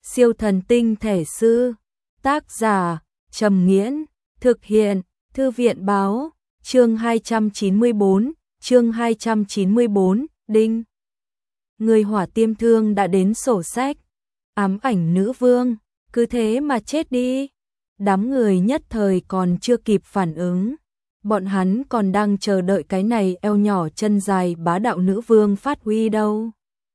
Siêu thần tinh thể sư. Tác giả Trầm Nghiễn. Thực hiện Thư viện báo. Chương 294, Đinh. Người hỏa tiêm thương đã đến sổ sách. Ám ảnh nữ vương, cứ thế mà chết đi. Đám người nhất thời còn chưa kịp phản ứng. Bọn hắn còn đang chờ đợi cái này eo nhỏ chân dài bá đạo nữ vương phát huy đâu.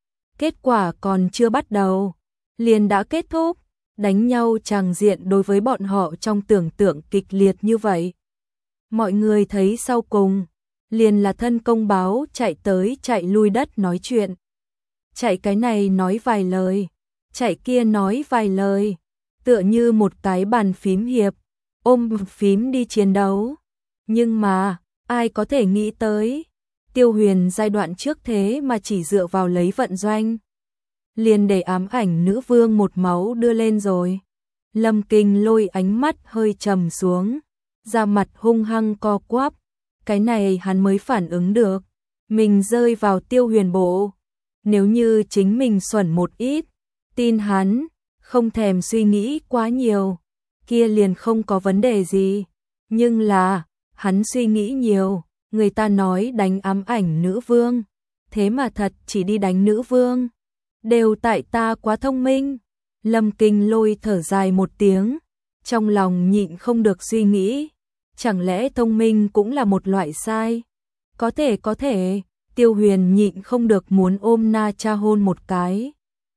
Kết quả còn chưa bắt đầu, liền đã kết thúc. Đánh nhau tràng diện đối với bọn họ trong tưởng tượng kịch liệt như vậy. Mọi người thấy sau cùng, liền là thân công báo chạy tới chạy lui đất nói chuyện. Chạy cái này nói vài lời, chạy kia nói vài lời, tựa như một cái bàn phím hiệp, ôm phím đi chiến đấu. Nhưng mà, ai có thể nghĩ tới, Tiêu Huyền giai đoạn trước thế mà chỉ dựa vào lấy vận doanh. Liền để ám ảnh nữ vương một máu đưa lên rồi. Lâm Kinh Lôi ánh mắt hơi trầm xuống, da mặt hung hăng co quắp. Cái này hắn mới phản ứng được, mình rơi vào Tiêu Huyền bộ. Nếu như chính mình xuẩn một ít, tin hắn, không thèm suy nghĩ quá nhiều, kia liền không có vấn đề gì. Nhưng là, hắn suy nghĩ nhiều, người ta nói đánh ám ảnh nữ vương, thế mà thật chỉ đi đánh nữ vương. Đều tại ta quá thông minh. Lâm Kinh Lôi thở dài một tiếng, trong lòng nhịn không được suy nghĩ, chẳng lẽ thông minh cũng là một loại sai? Có thể, Tiêu Huyền nhịn không được muốn ôm Na Cha hôn một cái.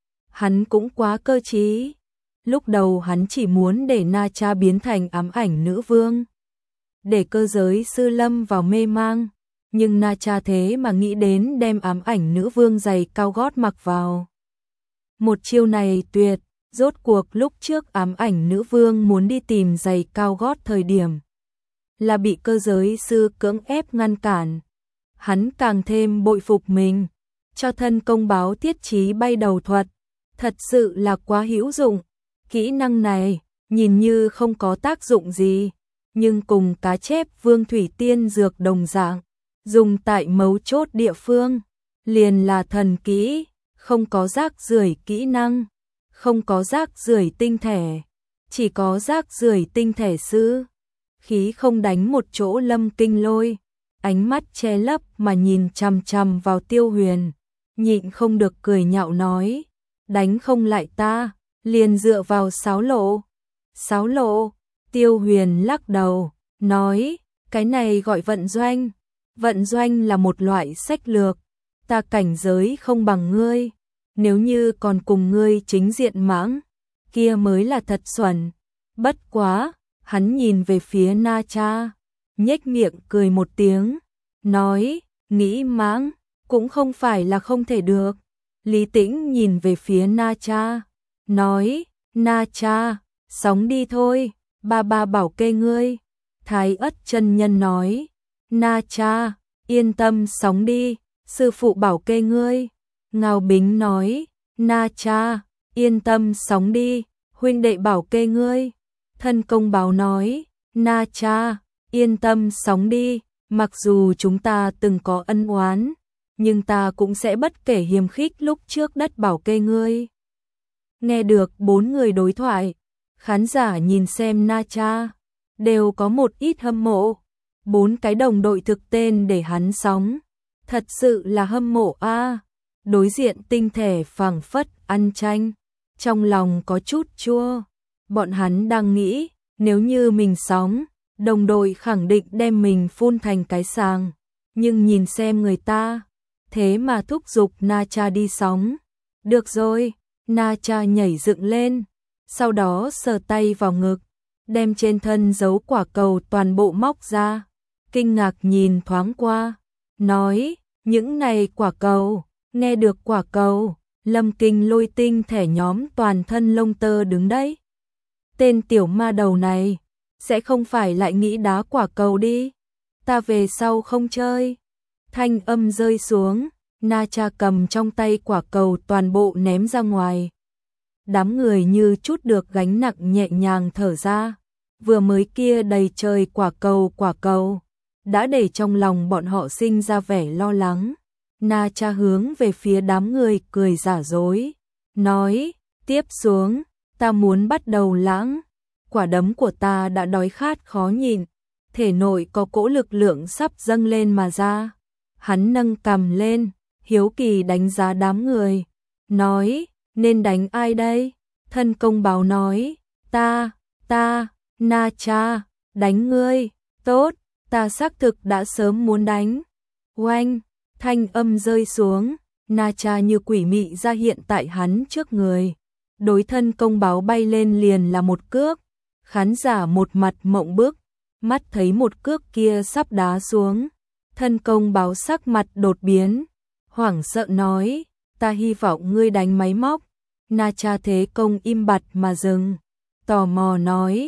Hắn cũng quá cơ trí. Lúc đầu hắn chỉ muốn để Na Cha biến thành ám ảnh nữ vương, để cơ giới sư lâm vào mê mang, nhưng Na Cha thế mà nghĩ đến đem ám ảnh nữ vương giày cao gót mặc vào. Một chiêu này tuyệt, rốt cuộc lúc trước ám ảnh nữ vương muốn đi tìm giày cao gót thời điểm, là bị cơ giới sư cưỡng ép ngăn cản. Hắn càng thêm bội phục mình, cho thân công báo thiết trí bay đầu thuật, thật sự là quá hữu dụng. Kỹ năng này, nhìn như không có tác dụng gì, nhưng cùng cá chép vương thủy tiên dược đồng dạng, dùng tại mấu chốt địa phương, liền là thần kỹ. Không có rác rưởi kỹ năng, không có rác rưởi tinh thể, chỉ có rác rưởi tinh thể sư. Khí không đánh một chỗ. Lâm Kinh Lôi, ánh mắt che lấp mà nhìn chằm chằm vào Tiêu Huyền, nhịn không được cười nhạo nói, đánh không lại ta, liền dựa vào sáo lộ. Sáo lộ? Tiêu Huyền lắc đầu, nói, cái này gọi vận doanh. Vận doanh là một loại sách lược. Ta cảnh giới không bằng ngươi, nếu như còn cùng ngươi chính diện mãng, kia mới là thật xuẩn. Bất quá, hắn nhìn về phía Na Cha, nhếch miệng cười một tiếng, nói, nghĩ mãng, cũng không phải là không thể được. Lý Tĩnh nhìn về phía Na Cha, nói, Na Cha, sóng đi thôi, ba bảo kê ngươi. Thái Ất chân nhân nói, Na Cha, yên tâm sóng đi, sư phụ bảo kê ngươi. Ngao Bính nói, Na Cha, yên tâm sóng đi, huynh đệ bảo kê ngươi. Thân công báo nói, Na Cha, yên tâm sóng đi, mặc dù chúng ta từng có ân oán, nhưng ta cũng sẽ bất kể hiềm khích lúc trước đất bảo kê ngươi. Nghe được bốn người đối thoại, khán giả nhìn xem Na Cha, đều có một ít hâm mộ. Bốn cái đồng đội thực tên để hắn sóng, thật sự là hâm mộ a. Đối diện tinh thể phảng phất ăn chanh, trong lòng có chút chua. Bọn hắn đang nghĩ, nếu như mình sóng, đồng đội khẳng định đem mình phun thành cái sàng. Nhưng nhìn xem người ta, thế mà thúc giục Na Cha đi sóng. Được rồi, Na Cha nhảy dựng lên, sau đó sờ tay vào ngực, đem trên thân dấu quả cầu toàn bộ móc ra. Kinh ngạc nhìn thoáng qua, nói, những này quả cầu. Nghe được quả cầu, Lâm Kinh Lôi tinh thể nhóm toàn thân lông tơ đứng đấy. Tên tiểu ma đầu này, sẽ không phải lại nghĩ đá quả cầu đi. Ta về sau không chơi. Thanh âm rơi xuống, Na Cha cầm trong tay quả cầu toàn bộ ném ra ngoài. Đám người như chút được gánh nặng nhẹ nhàng thở ra. Vừa mới kia đầy trời quả cầu, đã để trong lòng bọn họ sinh ra vẻ lo lắng. Na Cha hướng về phía đám người cười giả dối, nói, Tiếp xuống, ta muốn bắt đầu lãng. Quả đấm của ta đã đói khát khó nhịn, thể nội có cỗ lực lượng sắp dâng lên mà ra. Hắn nâng cằm lên, hiếu kỳ đánh giá đám người, nói, nên đánh ai đây? Thân công báo nói, ta, Na Cha, đánh ngươi, tốt, ta xác thực đã sớm muốn đánh. Oanh, thanh âm rơi xuống, Na Cha như quỷ mị ra hiện tại hắn trước người. Đối thân công báo bay lên liền là một cước, khán giả một mặt mộng bức, mắt thấy một cước kia sắp đá xuống. Thân công báo sắc mặt đột biến, hoảng sợ nói, ta hy vọng ngươi đánh máy móc. Na Cha thế công im bặt mà dừng, tò mò nói,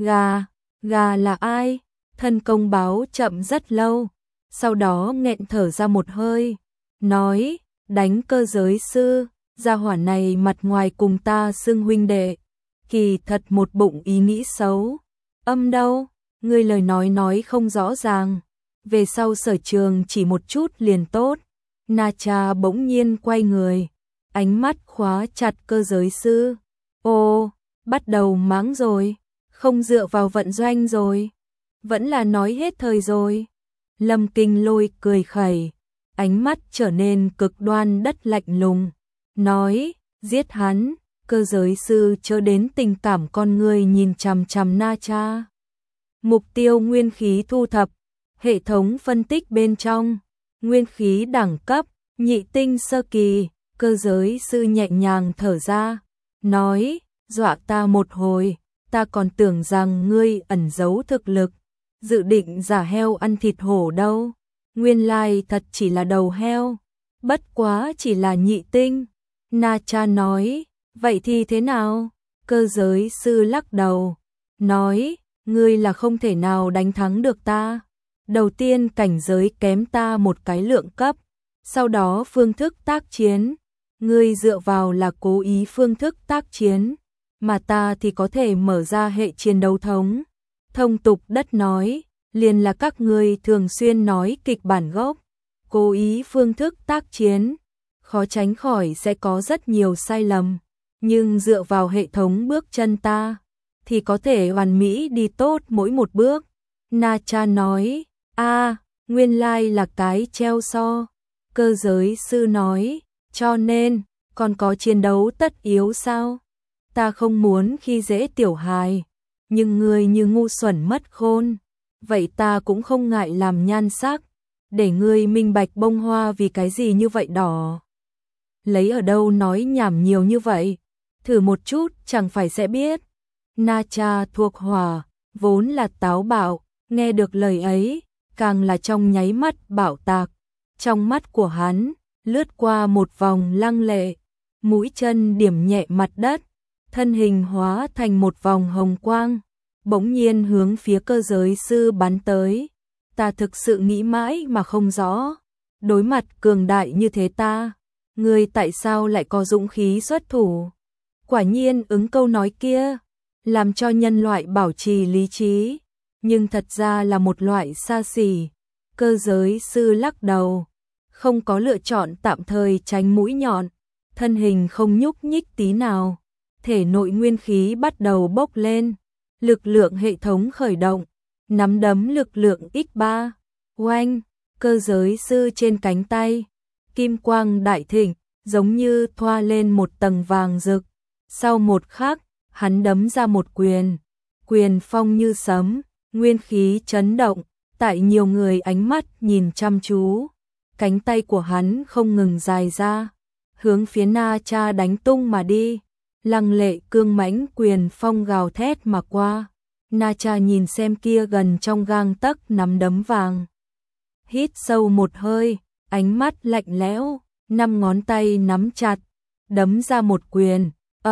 gà là ai? Thân công báo chậm rất lâu, sau đó nghẹn thở ra một hơi, nói, đánh cơ giới sư, gia hỏa này mặt ngoài cùng ta xưng huynh đệ, kỳ thật một bụng ý nghĩ xấu. Âm đâu, ngươi lời nói không rõ ràng, về sau Sở Trường chỉ một chút liền tốt. Na Cha bỗng nhiên quay người, ánh mắt khóa chặt cơ giới sư. Ô, bắt đầu mắng rồi, không dựa vào vận doanh rồi, vẫn là nói hết thời rồi. Lâm Kinh Lôi cười khẩy, ánh mắt trở nên cực đoan đất lạnh lùng, nói, giết hắn. Cơ giới sư chớ đến tình cảm con người nhìn chằm chằm Na Cha. Mục tiêu nguyên khí thu thập, hệ thống phân tích bên trong, nguyên khí đẳng cấp, nhị tinh sơ kỳ. Cơ giới sư nhẹ nhàng thở ra, nói, dọa ta một hồi, ta còn tưởng rằng ngươi ẩn giấu thực lực, dự định giả heo ăn thịt hổ đâu, nguyên lai thật chỉ là đầu heo, bất quá chỉ là nhị tinh. Na Cha nói, vậy thì thế nào? Cơ giới sư lắc đầu, nói, ngươi là không thể nào đánh thắng được ta. Đầu tiên cảnh giới kém ta một cái lượng cấp, sau đó phương thức tác chiến. Ngươi dựa vào là cố ý phương thức tác chiến, mà ta thì có thể mở ra hệ chiến đấu thống. Thông tục đất nói, liền là các ngươi thường xuyên nói kịch bản gốc, cố ý phương thức tác chiến, khó tránh khỏi sẽ có rất nhiều sai lầm, nhưng dựa vào hệ thống bước chân ta, thì có thể hoàn mỹ đi tốt mỗi một bước. Na Cha nói, nguyên lai là cái treo so. Cơ giới sư nói, cho nên, còn có chiến đấu tất yếu sao? Ta không muốn khi dễ tiểu hài, nhưng ngươi như ngu xuẩn mất khôn, vậy ta cũng không ngại làm nhan sắc, để ngươi minh bạch bông hoa vì cái gì như vậy đỏ. Lấy ở đâu nói nhảm nhiều như vậy, thử một chút chẳng phải sẽ biết. Na Cha thuộc hỏa, vốn là táo bạo, nghe được lời ấy, càng là trong nháy mắt bạo tạc. Trong mắt của hắn, lướt qua một vòng lăng lệ, mũi chân điểm nhẹ mặt đất, thân hình hóa thành một vòng hồng quang, bỗng nhiên hướng phía cơ giới sư bắn tới. Ta thực sự nghĩ mãi mà không rõ, đối mặt cường đại như thế ta, ngươi tại sao lại có dũng khí xuất thủ? Quả nhiên ứng câu nói kia, làm cho nhân loại bảo trì lý trí, nhưng thật ra là một loại xa xỉ. Cơ giới sư lắc đầu, không có lựa chọn tạm thời tránh mũi nhọn, thân hình không nhúc nhích tí nào, thể nội nguyên khí bắt đầu bốc lên, lực lượng hệ thống khởi động, nắm đấm lực lượng x3, oanh, cơ giới sư trên cánh tay, kim quang đại thịnh, giống như thoa lên một tầng vàng rực. Sau một khắc, hắn đấm ra một quyền, quyền phong như sấm, nguyên khí chấn động, tại nhiều người ánh mắt nhìn chăm chú, cánh tay của hắn không ngừng dài ra, hướng phía Na Cha đánh tung mà đi, lăng lệ cương mãnh quyền phong gào thét mà qua. Na Cha nhìn xem kia gần trong gang tấc nắm đấm vàng, hít sâu một hơi, ánh mắt lạnh lẽo, 5 ngón tay nắm chặt, đấm ra một quyền,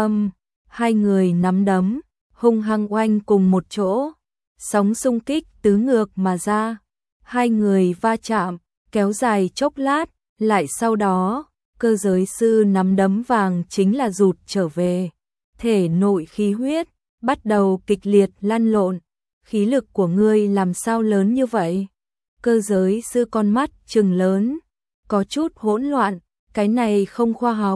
hai người nắm đấm, hung hăng oanh cùng một chỗ, sóng xung kích tứ ngược mà ra, hai người va chạm, kéo dài chốc lát, lại sau đó, cơ giới sư nắm đấm vàng chính là rụt trở về, thể nội khí huyết, bắt đầu kịch liệt lăn lộn, khí lực của ngươi làm sao lớn như vậy? Cơ giới sư con mắt trừng lớn, có chút hỗn loạn, cái này không khoa học,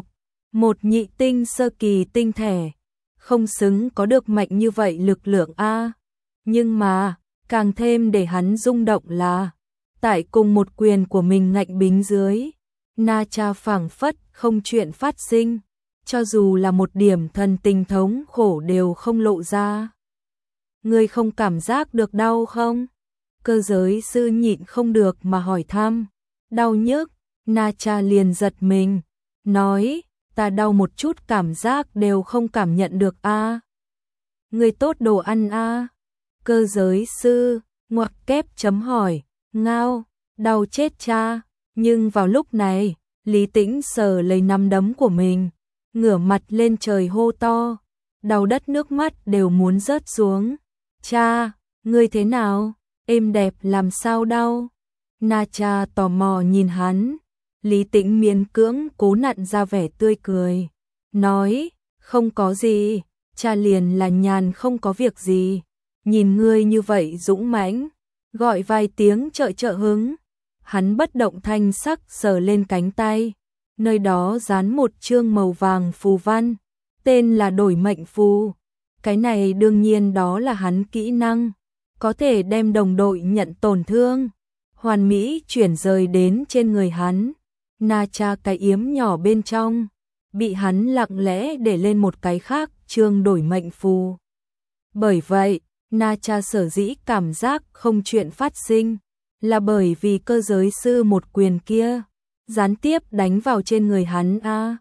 Một nhị tinh sơ kỳ tinh thể, không xứng có được mạnh như vậy lực lượng a. Nhưng mà, càng thêm để hắn rung động là, tại cùng một quyền của mình ngạnh bính dưới, Na Cha phảng phất không chuyện phát sinh, cho dù là một điểm thần tình thống khổ đều không lộ ra. Ngươi không cảm giác được đau không? Cơ giới sư nhịn không được mà hỏi thăm. Đau nhức, Na Cha liền giật mình, nói, ta đau một chút cảm giác đều không cảm nhận được a. Ngươi tốt đồ ăn a. Cơ giới sư, ngoặc kép chấm hỏi, ngao, đau chết cha. Nhưng vào lúc này, Lý Tĩnh sờ lấy nắm đấm của mình, ngửa mặt lên trời hô to, đau đất nước mắt đều muốn rớt xuống. Cha, ngươi thế nào? Êm đẹp làm sao đau? Na Cha tò mò nhìn hắn. Lý Tĩnh miễn cưỡng cố nặn ra vẻ tươi cười, nói, không có gì, cha liền là nhàn không có việc gì. Nhìn ngươi như vậy dũng mãnh, gọi vài tiếng trợ hứng. Hắn bất động thanh sắc sờ lên cánh tay, nơi đó dán một chương màu vàng phù văn, tên là đổi mệnh phù. Cái này đương nhiên đó là hắn kỹ năng, có thể đem đồng đội nhận tổn thương, hoàn mỹ chuyển rời đến trên người hắn. Na Cha cái yếm nhỏ bên trong, bị hắn lặng lẽ để lên một cái khác chương đổi mệnh phù. Bởi vậy, Na Cha sở dĩ cảm giác không chuyện phát sinh, là bởi vì cơ giới sư một quyền kia, gián tiếp đánh vào trên người hắn a.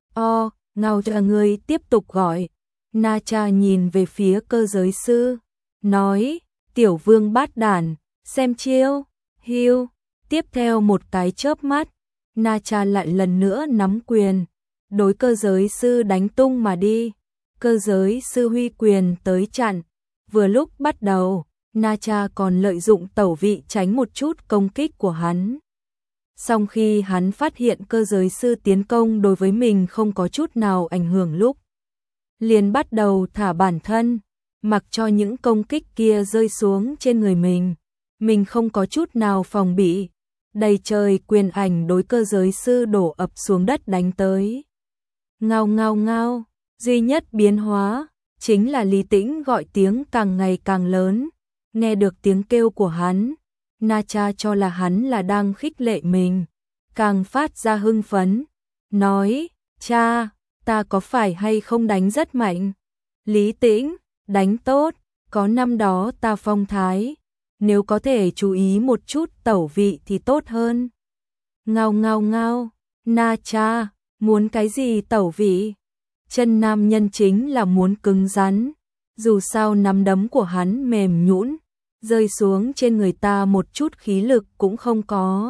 Ngao cho người tiếp tục gọi. Na Cha nhìn về phía cơ giới sư, nói, tiểu vương bát đản, xem chiêu, hiu. Tiếp theo một cái chớp mắt, Na Cha lại lần nữa nắm quyền, đối cơ giới sư đánh tung mà đi. Cơ giới sư huy quyền tới chặn. Vừa lúc bắt đầu, Na Cha còn lợi dụng tẩu vị tránh một chút công kích của hắn. Song khi hắn phát hiện cơ giới sư tiến công đối với mình không có chút nào ảnh hưởng lúc, liền bắt đầu thả bản thân, mặc cho những công kích kia rơi xuống trên người mình. Mình không có chút nào phòng bị, đầy trời quyền ảnh đối cơ giới sư đổ ập xuống đất đánh tới. Ngao ngao ngao, duy nhất biến hóa chính là Lý Tĩnh gọi tiếng càng ngày càng lớn. Nghe được tiếng kêu của hắn, Na Cha cho là hắn là đang khích lệ mình, càng phát ra hưng phấn, nói, cha, ta có phải hay không đánh rất mạnh? Lý Tĩnh, đánh tốt, có năm đó ta phong thái, nếu có thể chú ý một chút tẩu vị thì tốt hơn. Ngao ngao ngao, Na Cha, muốn cái gì tẩu vị? Chân nam nhân chính là muốn cứng rắn, dù sao nắm đấm của hắn mềm nhũn, rơi xuống trên người ta một chút khí lực cũng không có.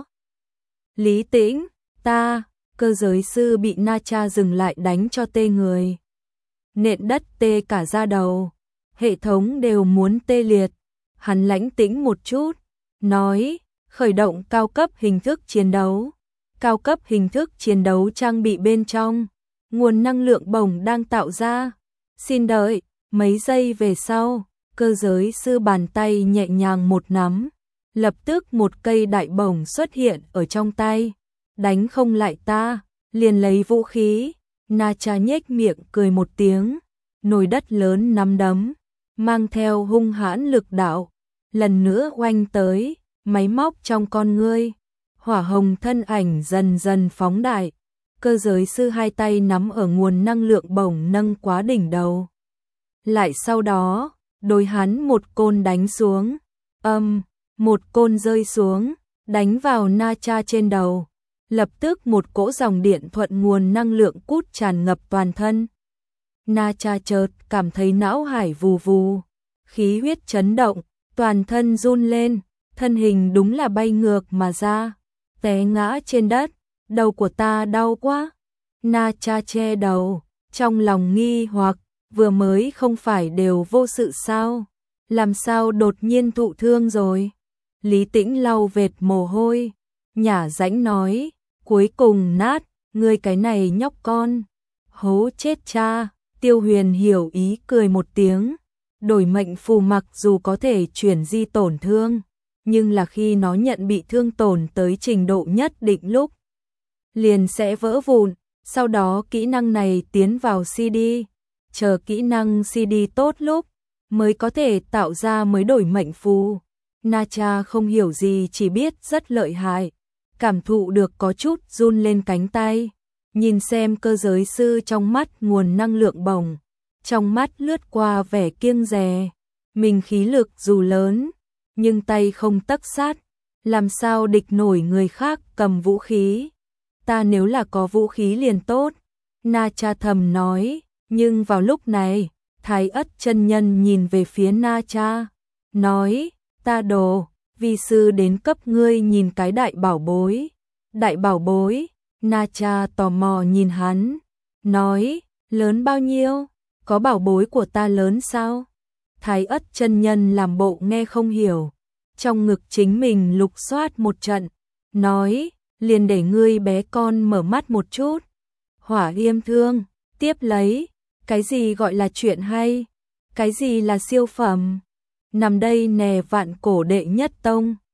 Lý Tĩnh, cơ giới sư bị Na Cha dừng lại đánh cho tê người. Nện đất tê cả da đầu, hệ thống đều muốn tê liệt. Hắn lãnh tĩnh một chút, nói, khởi động cao cấp hình thức chiến đấu. Cao cấp hình thức chiến đấu trang bị bên trong, nguồn năng lượng bổng đang tạo ra. Xin đợi, mấy giây về sau, cơ giới sư bàn tay nhẹ nhàng một nắm, lập tức một cây đại bổng xuất hiện ở trong tay. Đánh không lại ta, liền lấy vũ khí. Na Cha nhếch miệng cười một tiếng, nồi đất lớn nắm đấm, mang theo hung hãn lực đạo, lần nữa oanh tới. Máy móc trong con ngươi, hỏa hồng thân ảnh dần dần phóng đại. Cơ giới sư hai tay nắm ở nguồn năng lượng bổng nâng quá đỉnh đầu. Lại sau đó, đối hắn một côn đánh xuống. Một côn rơi xuống, đánh vào Na Cha trên đầu. Lập tức một cỗ dòng điện thuận nguồn năng lượng cút tràn ngập toàn thân. Na Cha chợt cảm thấy não hải vù vù, khí huyết chấn động, toàn thân run lên, thân hình đúng là bay ngược mà ra, té ngã trên đất. Đầu của ta đau quá. Na Cha che đầu, trong lòng nghi hoặc, vừa mới không phải đều vô sự sao? Làm sao đột nhiên thụ thương rồi? Lý Tĩnh lau vệt mồ hôi, nhả rãnh nói, cuối cùng nát, ngươi cái này nhóc con. Hố chết cha. Tiêu Huyền hiểu ý cười một tiếng. Đổi mệnh phù mặc dù có thể chuyển di tổn thương, nhưng là khi nó nhận bị thương tổn tới trình độ nhất định lúc, liền sẽ vỡ vụn. Sau đó kỹ năng này tiến vào CD, chờ kỹ năng CD tốt lúc mới có thể tạo ra mới đổi mệnh phù. Na Cha không hiểu gì, chỉ biết rất lợi hại, cảm thụ được có chút run lên cánh tay, nhìn xem cơ giới sư trong mắt nguồn năng lượng bồng, trong mắt lướt qua vẻ kiêng dè, mình khí lực dù lớn, nhưng tay không tấc sắt, làm sao địch nổi người khác cầm vũ khí. Ta nếu là có vũ khí liền tốt, Na Cha thầm nói, nhưng vào lúc này, Thái Ất chân nhân nhìn về phía Na Cha, nói, ta đồ, vi sư đến cấp ngươi nhìn cái đại bảo bối. Đại bảo bối, Na Cha tò mò nhìn hắn, nói, lớn bao nhiêu, có bảo bối của ta lớn sao? Thái Ất chân nhân làm bộ nghe không hiểu, trong ngực chính mình lục soát một trận, nói, liền để ngươi bé con mở mắt một chút. Hỏa Yêm Thương, tiếp lấy, cái gì gọi là chuyện hay, cái gì là siêu phẩm, nằm đây nè vạn cổ đệ nhất tông.